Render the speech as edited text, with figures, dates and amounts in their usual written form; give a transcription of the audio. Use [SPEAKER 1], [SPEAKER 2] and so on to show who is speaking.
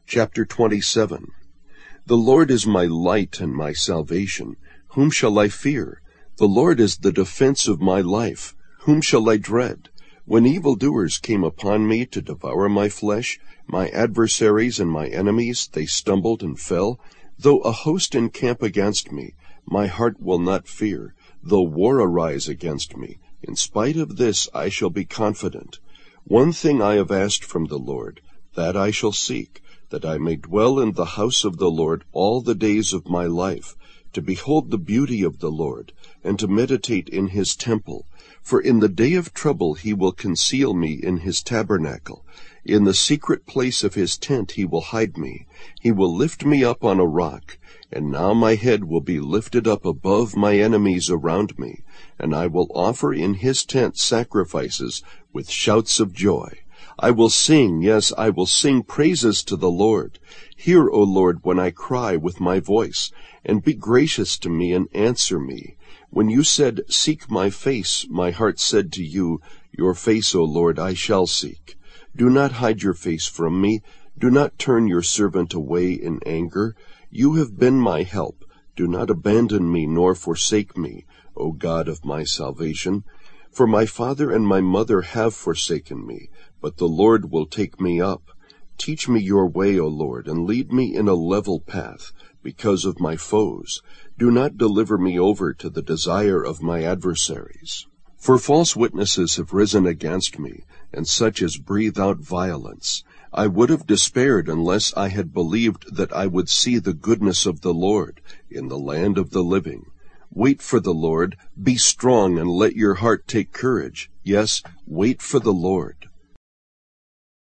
[SPEAKER 1] Chapter 27. The Lord is my light and my salvation. Whom shall I fear? The Lord is the defense of my life. Whom shall I dread? When evildoers came upon me to devour my flesh, my adversaries and my enemies, they stumbled and fell. Though a host encamp against me, my heart will not fear. Though war arise against me, in spite of this I shall be confident. One thing I have asked from the Lord, that I shall seek, that I may dwell in the house of the Lord all the days of my life, to behold the beauty of the Lord, and to meditate in his temple. For in the day of trouble he will conceal me in his tabernacle. In the secret place of his tent he will hide me. He will lift me up on a rock. And now my head will be lifted up above my enemies around me, and I will offer in his tent sacrifices with shouts of joy. I will sing, yes, I will sing praises to the Lord. Hear, O Lord, when I cry with my voice, and be gracious to me and answer me. When you said, Seek my face, my heart said to you, Your face, O Lord, I shall seek. Do not hide your face from me. Do not turn your servant away in anger. You have been my help. Do not abandon me nor forsake me, O God of my salvation. For my father and my mother have forsaken me, but the Lord will take me up. Teach me your way, O Lord, and lead me in a level path, because of my foes. Do not deliver me over to the desire of my adversaries. For false witnesses have risen against me, and such as breathe out violence. I would have despaired unless I had believed that I would see the goodness of the Lord in the land of the living. Wait for the Lord, be strong, and let your heart take courage. Yes, wait for the Lord.